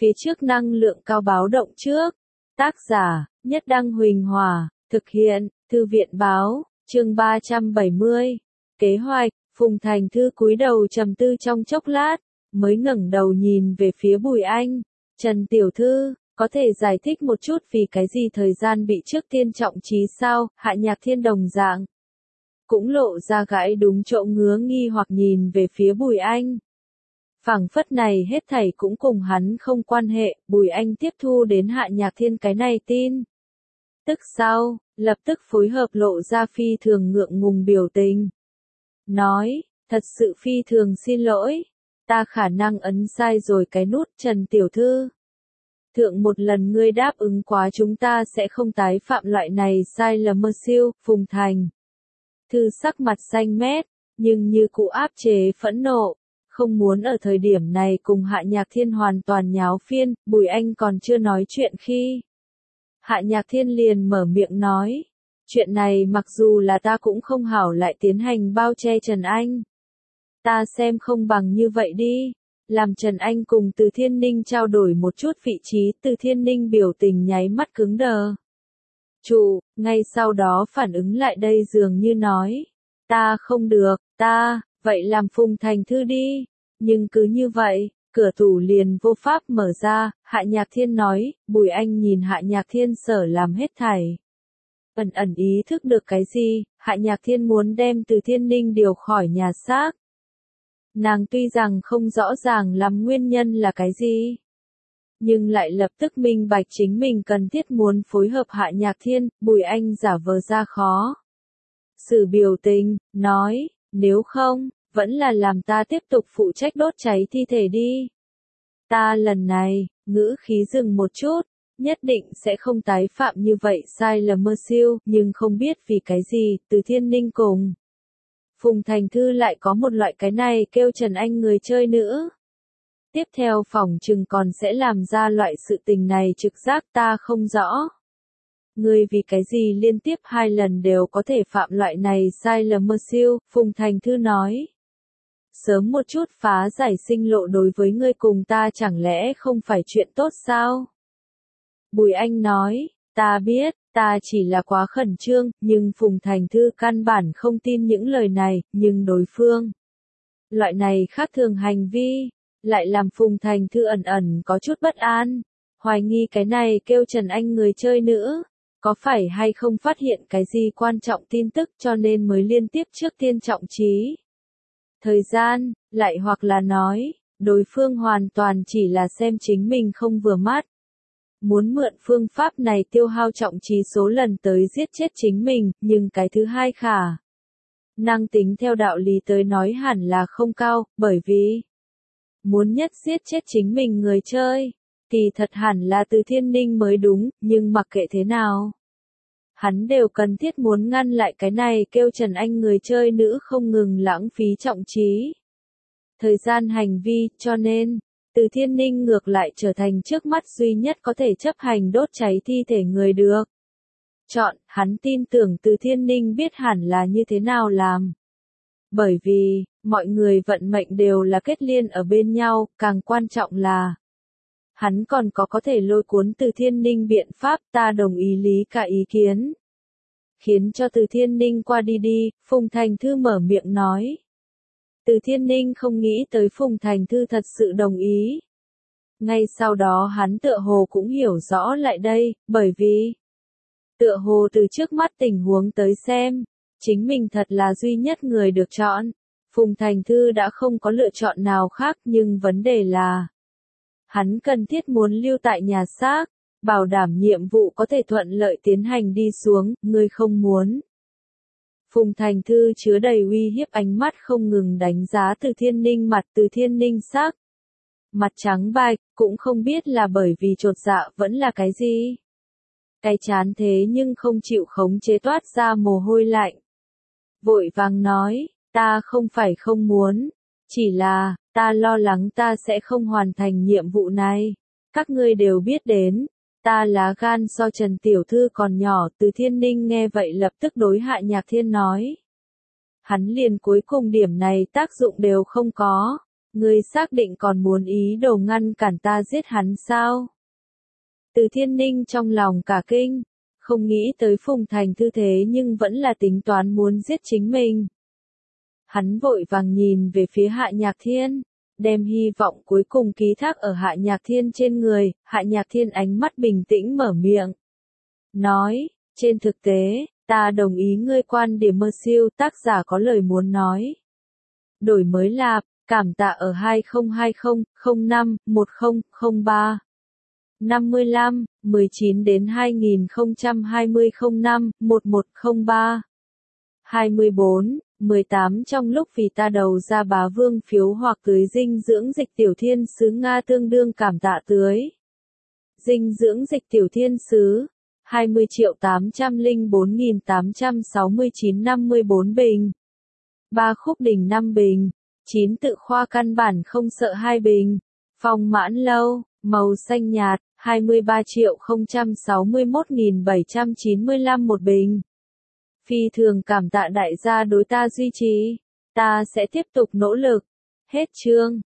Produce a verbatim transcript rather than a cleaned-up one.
phía trước năng lượng cao báo động trước. Tác giả, Nhất Đăng Huỳnh Hòa, thực hiện, Thư viện Báo, chương ba trăm bảy mươi. Kế hoạch, Phùng Thành Thư cúi đầu trầm tư trong chốc lát, mới ngẩng đầu nhìn về phía Bùi Anh. Trần tiểu thư, có thể giải thích một chút vì cái gì thời gian bị trước tiên trọng trí sao? Hạ Nhạc Thiên đồng dạng cũng lộ ra gãi đúng chỗ ngứa nghi hoặc nhìn về phía Bùi Anh. Phảng phất này hết thảy cũng cùng hắn không quan hệ, Bùi Anh tiếp thu đến Hạ Nhạc Thiên cái này tin. Tức sau, lập tức phối hợp lộ ra phi thường ngượng ngùng biểu tình. Nói, thật sự phi thường xin lỗi, ta khả năng ấn sai rồi cái nút. Trần tiểu thư. Thượng một lần ngươi đáp ứng quá chúng ta sẽ không tái phạm loại này sai lầm mơ siêu. Phùng Thành Thư sắc mặt xanh mét, nhưng như cụ áp chế phẫn nộ, không muốn ở thời điểm này cùng Hạ Nhạc Thiên hoàn toàn nháo phiên. Bùi Anh còn chưa nói chuyện khi Hạ Nhạc Thiên liền mở miệng nói, chuyện này mặc dù là ta cũng không hảo lại tiến hành bao che Trần Anh. Ta xem không bằng như vậy đi, làm Trần Anh cùng Từ Thiên Ninh trao đổi một chút vị trí. Từ Thiên Ninh biểu tình nháy mắt cứng đờ. Chủ, ngay sau đó phản ứng lại đây dường như nói, ta không được, ta, vậy làm Phùng Thành Thư đi. Nhưng cứ như vậy, cửa tủ liền vô pháp mở ra. Hạ Nhạc Thiên nói. Bùi Anh nhìn Hạ Nhạc Thiên sở làm hết thảy, ẩn ẩn ý thức được cái gì. Hạ Nhạc Thiên muốn đem Từ Thiên Ninh điều khỏi nhà xác. Nàng tuy rằng không rõ ràng lắm nguyên nhân là cái gì, nhưng lại lập tức minh bạch chính mình cần thiết muốn phối hợp Hạ Nhạc Thiên. Bùi Anh giả vờ ra khó xử biểu tình, nói, nếu không, vẫn là làm ta tiếp tục phụ trách đốt cháy thi thể đi. Ta lần này, ngữ khí dừng một chút, nhất định sẽ không tái phạm như vậy sai lầm mơ siêu. Nhưng không biết vì cái gì, Từ Thiên Ninh cùng Phùng Thành Thư lại có một loại cái này kêu Trần Anh người chơi nữa. Tiếp theo phỏng chừng còn sẽ làm ra loại sự tình này trực giác. Ta không rõ, ngươi vì cái gì liên tiếp hai lần đều có thể phạm loại này sai lầm mơ siêu. Phùng Thành Thư nói, sớm một chút phá giải sinh lộ đối với ngươi cùng ta chẳng lẽ không phải chuyện tốt sao? Bùi Anh nói, ta biết, ta chỉ là quá khẩn trương. Nhưng Phùng Thành Thư căn bản không tin những lời này. Nhưng đối phương, loại này khác thường hành vi, lại làm Phùng Thành Thư ẩn ẩn có chút bất an, hoài nghi cái này kêu Trần Anh người chơi nữa, có phải hay không phát hiện cái gì quan trọng tin tức cho nên mới liên tiếp trước tiên trọng trí thời gian, lại hoặc là nói, đối phương hoàn toàn chỉ là xem chính mình không vừa mắt, muốn mượn phương pháp này tiêu hao trọng trí số lần tới giết chết chính mình. Nhưng cái thứ hai khả năng tính theo đạo lý tới nói hẳn là không cao, bởi vì muốn nhất giết chết chính mình người chơi, thì thật hẳn là Từ Thiên Ninh mới đúng. Nhưng mặc kệ thế nào, hắn đều cần thiết muốn ngăn lại cái này kêu Trần Anh người chơi nữ không ngừng lãng phí trọng trí thời gian hành vi, cho nên Từ Thiên Ninh ngược lại trở thành trước mắt duy nhất có thể chấp hành đốt cháy thi thể người được chọn. Hắn tin tưởng Từ Thiên Ninh biết hẳn là như thế nào làm, bởi vì mọi người vận mệnh đều là kết liên ở bên nhau. Càng quan trọng là hắn còn có có thể lôi cuốn Từ Thiên Ninh biện pháp. Ta đồng ý lý cả ý kiến, khiến cho Từ Thiên Ninh qua đi đi. Phùng Thành Thư mở miệng nói. Từ Thiên Ninh không nghĩ tới Phùng Thành Thư thật sự đồng ý. Ngay sau đó hắn tựa hồ cũng hiểu rõ lại đây, bởi vì tựa hồ từ trước mắt tình huống tới xem, chính mình thật là duy nhất người được chọn. Phùng Thành Thư đã không có lựa chọn nào khác, nhưng vấn đề là hắn cần thiết muốn lưu tại nhà xác, bảo đảm nhiệm vụ có thể thuận lợi tiến hành đi xuống. Ngươi không muốn. Phùng Thành Thư chứa đầy uy hiếp ánh mắt không ngừng đánh giá Từ Thiên Ninh. Mặt Từ Thiên Ninh sắc mặt trắng bạch, cũng không biết là bởi vì chột dạ vẫn là cái gì. Cái chán thế nhưng không chịu khống chế toát ra mồ hôi lạnh. Vội vàng nói, ta không phải không muốn, chỉ là, ta lo lắng ta sẽ không hoàn thành nhiệm vụ này. Các ngươi đều biết đến, ta lá gan so Trần Tiểu Thư còn nhỏ. Từ Thiên Ninh nghe vậy lập tức đối Hạ Nhạc Thiên nói. Hắn liền cuối cùng điểm này tác dụng đều không có. Ngươi xác định còn muốn ý đồ ngăn cản ta giết hắn sao? Từ Thiên Ninh trong lòng cả kinh, không nghĩ tới Phùng Thành Thư thế nhưng vẫn là tính toán muốn giết chính mình. Hắn vội vàng nhìn về phía Hạ Nhạc Thiên, đem hy vọng cuối cùng ký thác ở Hạ Nhạc Thiên trên người. Hạ Nhạc Thiên ánh mắt bình tĩnh mở miệng. Nói, trên thực tế, ta đồng ý ngươi quan điểm mơ siêu, tác giả có lời muốn nói. Đổi mới lạp, cảm tạ ở hai không hai không, không năm, một không, không ba. năm mươi lăm, mười chín đến hai nghìn không trăm hai mươi không năm, một một không ba. hai mươi bốn, mười tám Trong lúc vì ta đầu ra bá vương phiếu hoặc tưới dinh dưỡng dịch tiểu thiên sứ Nga tương đương cảm tạ tưới. Dinh dưỡng dịch tiểu thiên sứ, hai mươi triệu tám trăm lẻ bốn nghìn tám trăm sáu mươi chín năm mươi bốn bình. ba khúc đỉnh năm bình. chín tự khoa căn bản không sợ hai bình. Phong mãn lâu, màu xanh nhạt, hai mươi ba triệu không trăm sáu mươi mốt nghìn bảy trăm chín mươi lăm một bình. Phi thường cảm tạ đại gia đối ta duy trì. Ta sẽ tiếp tục nỗ lực. Hết chương.